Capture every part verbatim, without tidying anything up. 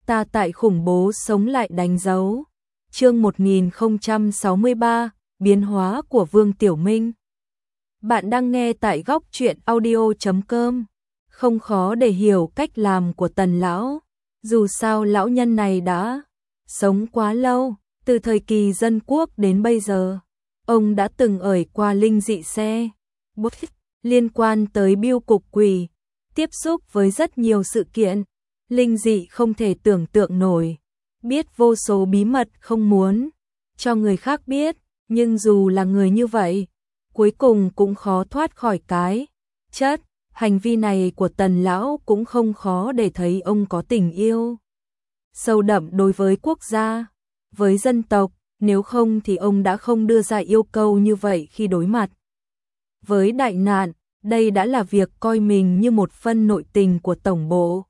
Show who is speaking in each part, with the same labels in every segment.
Speaker 1: ta tại khủng bố sống lại đánh dấu. Chương một nghìn không trăm sáu mươi ba, biến hóa của Vương Tiểu Minh. Bạn đang nghe tại góc truyện audio chấm com. Không khó để hiểu cách làm của Tần lão, dù sao lão nhân này đã sống quá lâu, từ thời kỳ dân quốc đến bây giờ. Ông đã từng ởi qua linh dị xe, bút liên quan tới bưu cục quỷ, tiếp xúc với rất nhiều sự kiện linh dị không thể tưởng tượng nổi, biết vô số bí mật không muốn cho người khác biết, nhưng dù là người như vậy, cuối cùng cũng khó thoát khỏi cái chất. Hành vi này của Tần lão cũng không khó để thấy ông có tình yêu sâu đậm đối với quốc gia, với dân tộc, nếu không thì ông đã không đưa ra yêu cầu như vậy khi đối mặt với đại nạn. Đây đã là việc coi mình như một phân nội tình của tổng bộ,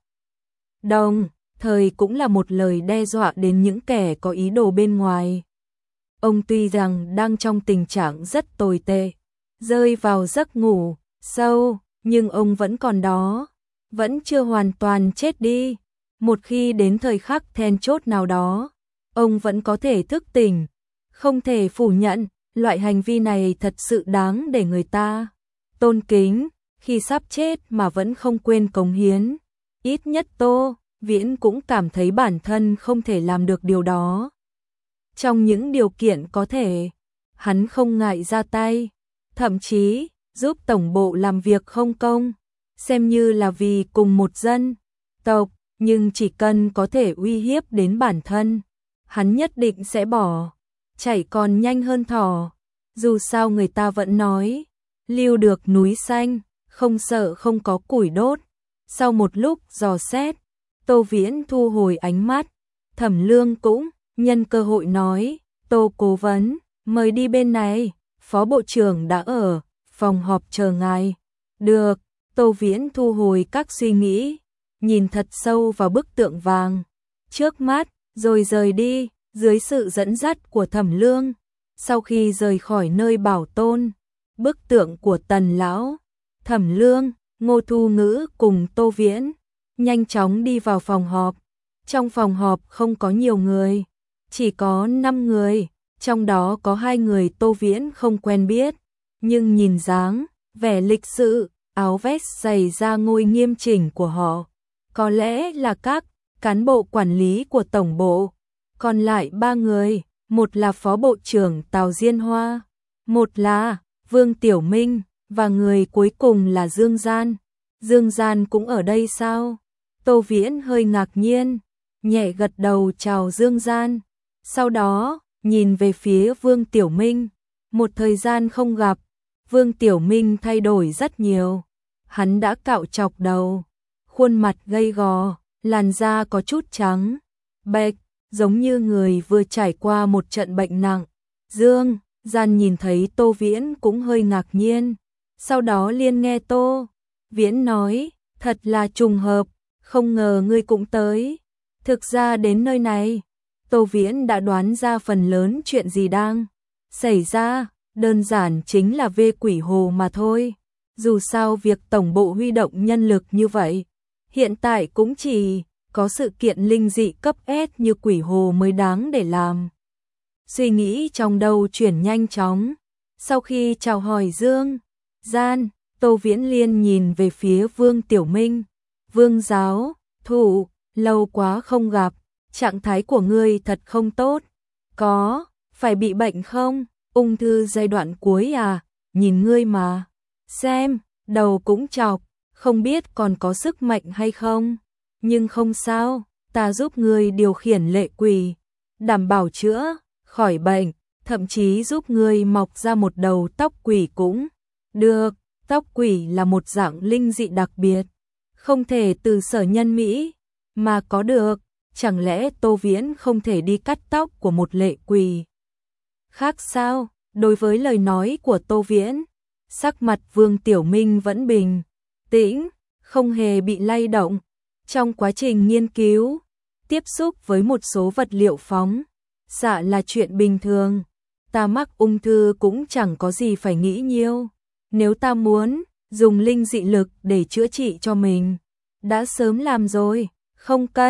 Speaker 1: đồng thời cũng là một lời đe dọa đến những kẻ có ý đồ bên ngoài. Ông tuy rằng đang trong tình trạng rất tồi tệ, rơi vào giấc ngủ sâu, nhưng ông vẫn còn đó, vẫn chưa hoàn toàn chết đi. Một khi đến thời khắc then chốt nào đó, ông vẫn có thể thức tỉnh. Không thể phủ nhận, loại hành vi này thật sự đáng để người ta tôn kính, khi sắp chết mà vẫn không quên cống hiến. Ít nhất Tô Viễn cũng cảm thấy bản thân không thể làm được điều đó. Trong những điều kiện có thể, hắn không ngại ra tay, thậm chí giúp tổng bộ làm việc không công, xem như là vì cùng một dân tộc, nhưng chỉ cần có thể uy hiếp đến bản thân, hắn nhất định sẽ bỏ chạy còn nhanh hơn thỏ. Dù sao người ta vẫn nói, lưu được núi xanh, không sợ không có củi đốt. Sau một lúc dò xét, Tô Viễn thu hồi ánh mắt, Thẩm Lương cũng nhân cơ hội nói, Tô cố vấn, mời đi bên này, Phó Bộ trưởng đã ở phòng họp chờ ngài. Được, Tô Viễn thu hồi các suy nghĩ, nhìn thật sâu vào bức tượng vàng trước mắt, rồi rời đi, dưới sự dẫn dắt của Thẩm Lương. Sau khi rời khỏi nơi bảo tồn bức tượng của Tần lão, Thẩm Lương, Ngô Thu Ngữ cùng Tô Viễn nhanh chóng đi vào phòng họp. Trong phòng họp không có nhiều người, chỉ có năm người, trong đó có hai người Tô Viễn không quen biết, nhưng nhìn dáng vẻ lịch sự, áo vest giày da ngồi nghiêm chỉnh của họ, có lẽ là các cán bộ quản lý của tổng bộ. Còn lại ba người, một là Phó Bộ trưởng Tào Diên Hoa, một là Vương Tiểu Minh, và người cuối cùng là Dương Gian. Dương Gian cũng ở đây sao? Tô Viễn hơi ngạc nhiên, nhẹ gật đầu chào Dương Gian, sau đó nhìn về phía Vương Tiểu Minh. Một thời gian không gặp, Vương Tiểu Minh thay đổi rất nhiều. Hắn đã cạo chọc đầu, khuôn mặt gầy gò, làn da có chút trắng bệch, giống như người vừa trải qua một trận bệnh nặng. Dương Gian nhìn thấy Tô Viễn cũng hơi ngạc nhiên, sau đó liền nghe Tô Viễn nói, thật là trùng hợp, không ngờ ngươi cũng tới. Thực ra đến nơi này, Tô Viễn đã đoán ra phần lớn chuyện gì đang xảy ra, đơn giản chính là vê quỷ hồ mà thôi. Dù sao việc tổng bộ huy động nhân lực như vậy, hiện tại cũng chỉ có sự kiện linh dị cấp S như quỷ hồ mới đáng để làm. Suy nghĩ trong đầu chuyển nhanh chóng. Sau khi chào hỏi Dương Gian, Tô Viễn liên nhìn về phía Vương Tiểu Minh. Vương giáo thủ, lâu quá không gặp, trạng thái của ngươi thật không tốt. Có, phải bị bệnh không? Ung thư giai đoạn cuối à? Nhìn ngươi mà xem, đầu cũng chọc, không biết còn có sức mạnh hay không. Nhưng không sao, ta giúp ngươi điều khiển lệ quỷ, đảm bảo chữa khỏi bệnh, thậm chí giúp ngươi mọc ra một đầu tóc quỷ cũng được. Tóc quỷ là một dạng linh dị đặc biệt, không thể từ sở nhân Mỹ mà có được. Chẳng lẽ Tô Viễn không thể đi cắt tóc của một lệ quỷ khác sao? Đối với lời nói của Tô Viễn, sắc mặt Vương Tiểu Minh vẫn bình tĩnh, không hề bị lay động. Trong quá trình nghiên cứu, tiếp xúc với một số vật liệu phóng xạ là chuyện bình thường. Ta mắc ung thư cũng chẳng có gì phải nghĩ nhiều. Nếu ta muốn dùng linh dị lực để chữa trị cho mình, đã sớm làm rồi, không cần.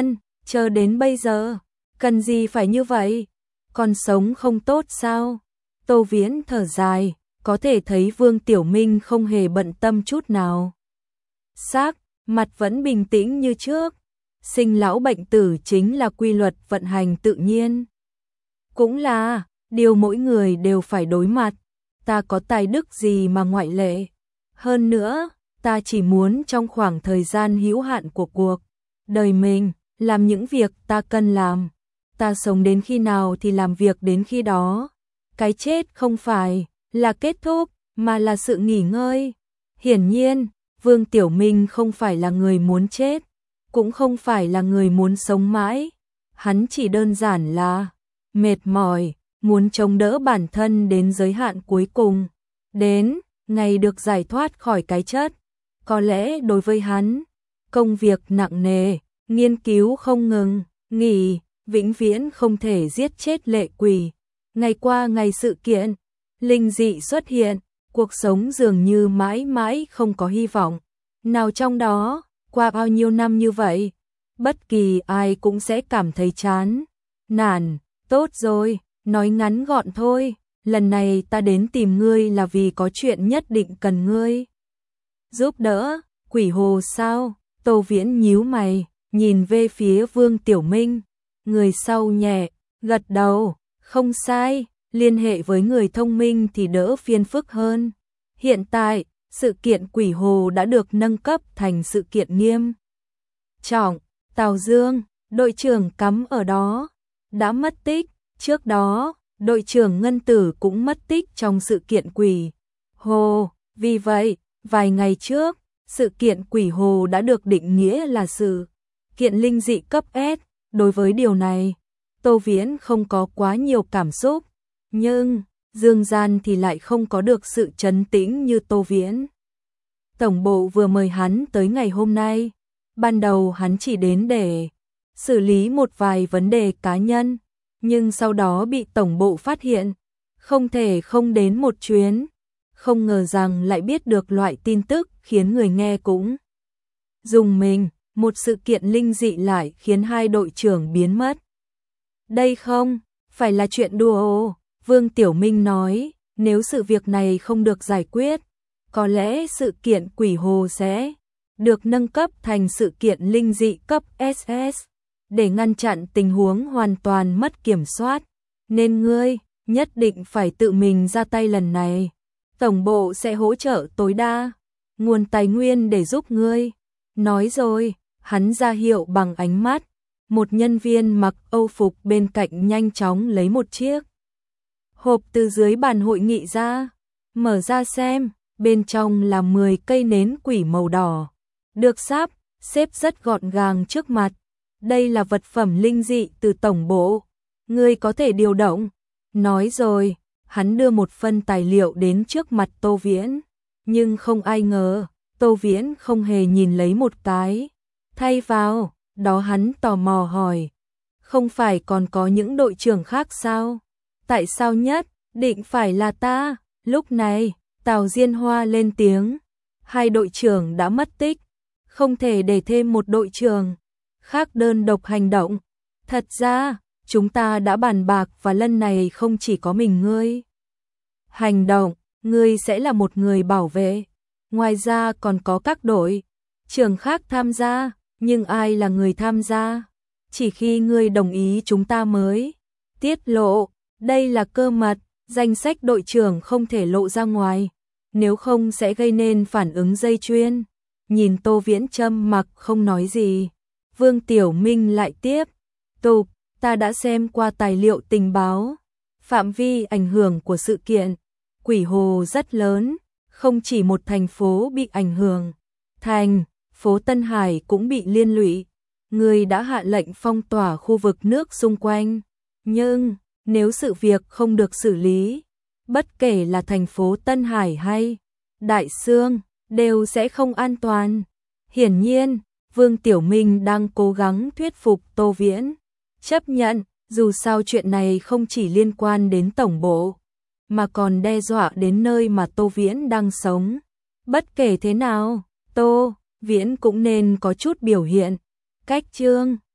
Speaker 1: Chờ đến bây giờ, cần gì phải như vậy? Còn sống không tốt sao? Tô Viễn thở dài, có thể thấy Vương Tiểu Minh không hề bận tâm chút nào. Sắc mặt vẫn bình tĩnh như trước. Sinh lão bệnh tử chính là quy luật vận hành tự nhiên. Cũng là điều mỗi người đều phải đối mặt. Ta có tài đức gì mà ngoại lệ? Hơn nữa, ta chỉ muốn trong khoảng thời gian hữu hạn của cuộc đời mình, làm những việc ta cần làm. Ta sống đến khi nào thì làm việc đến khi đó. Cái chết không phải là kết thúc, mà là sự nghỉ ngơi. Hiển nhiên, Vương Tiểu Minh không phải là người muốn chết, cũng không phải là người muốn sống mãi. Hắn chỉ đơn giản là mệt mỏi, muốn chống đỡ bản thân đến giới hạn cuối cùng. Đến ngày được giải thoát khỏi cái chết. Có lẽ đối với hắn, công việc nặng nề, nghiên cứu không ngừng, nghỉ, vĩnh viễn không thể giết chết lệ quỷ. Ngày qua ngày sự kiện, linh dị xuất hiện, cuộc sống dường như mãi mãi không có hy vọng. Nào trong đó, qua bao nhiêu năm như vậy, bất kỳ ai cũng sẽ cảm thấy chán, nản. Tốt rồi, nói ngắn gọn thôi, lần này ta đến tìm ngươi là vì có chuyện nhất định cần ngươi giúp đỡ. Quỷ hồ sao? Tô Viễn nhíu mày, nhìn về phía Vương Tiểu Minh. Người sau nhẹ gật đầu, không sai, liên hệ với người thông minh thì đỡ phiền phức hơn. Hiện tại, sự kiện quỷ hồ đã được nâng cấp thành sự kiện nghiêm trọng. Tào Dương, đội trưởng cắm ở đó, đã mất tích. Trước đó, đội trưởng Ngân Tử cũng mất tích trong sự kiện quỷ hồ. Vì vậy, vài ngày trước, sự kiện quỷ hồ đã được định nghĩa là sự kiện linh dị cấp S. Đối với điều này, Tô Viễn không có quá nhiều cảm xúc, nhưng Dương Gian thì lại không có được sự trấn tĩnh như Tô Viễn. Tổng bộ vừa mời hắn tới ngày hôm nay. Ban đầu hắn chỉ đến để xử lý một vài vấn đề cá nhân, nhưng sau đó bị tổng bộ phát hiện, không thể không đến một chuyến. Không ngờ rằng lại biết được loại tin tức khiến người nghe cũng rùng mình. Một sự kiện linh dị lại khiến hai đội trưởng biến mất. Đây không phải là chuyện đùa. Vương Tiểu Minh nói, nếu sự việc này không được giải quyết, có lẽ sự kiện quỷ hồ sẽ được nâng cấp thành sự kiện linh dị cấp ét ét. Để ngăn chặn tình huống hoàn toàn mất kiểm soát, nên ngươi nhất định phải tự mình ra tay lần này. Tổng bộ sẽ hỗ trợ tối đa nguồn tài nguyên để giúp ngươi. Nói rồi, hắn ra hiệu bằng ánh mắt. Một nhân viên mặc Âu phục bên cạnh nhanh chóng lấy một chiếc hộp từ dưới bàn hội nghị ra, mở ra xem, bên trong là mười cây nến quỷ màu đỏ, được sắp xếp rất gọn gàng trước mặt. Đây là vật phẩm linh dị từ tổng bộ, ngươi có thể điều động. Nói rồi, hắn đưa một phân tài liệu đến trước mặt Tô Viễn, nhưng không ai ngờ, Tô Viễn không hề nhìn lấy một cái. Thay vào đó hắn tò mò hỏi, không phải còn có những đội trưởng khác sao? Tại sao nhất định phải là ta? Lúc này, Tào Diên Hoa lên tiếng, hai đội trưởng đã mất tích, không thể để thêm một đội trưởng khác đơn độc hành động. Thật ra, chúng ta đã bàn bạc và lần này không chỉ có mình ngươi hành động, ngươi sẽ là một người bảo vệ. Ngoài ra còn có các đội trưởng khác tham gia, nhưng ai là người tham gia? Chỉ khi ngươi đồng ý chúng ta mới tiết lộ. Đây là cơ mật, danh sách đội trưởng không thể lộ ra ngoài, nếu không sẽ gây nên phản ứng dây chuyền. Nhìn Tô Viễn trầm mặc không nói gì, Vương Tiểu Minh lại tiếp tục, ta đã xem qua tài liệu tình báo, phạm vi ảnh hưởng của sự kiện quỷ hồ rất lớn, không chỉ một thành phố bị ảnh hưởng, thành phố Tân Hải cũng bị liên lụy. Người đã hạ lệnh phong tỏa khu vực nước xung quanh, nhưng nếu sự việc không được xử lý, bất kể là thành phố Tân Hải hay Đại Sương, đều sẽ không an toàn. Hiển nhiên, Vương Tiểu Minh đang cố gắng thuyết phục Tô Viễn chấp nhận, dù sao chuyện này không chỉ liên quan đến tổng bộ, mà còn đe dọa đến nơi mà Tô Viễn đang sống. Bất kể thế nào, Tô Viễn cũng nên có chút biểu hiện. Cách chương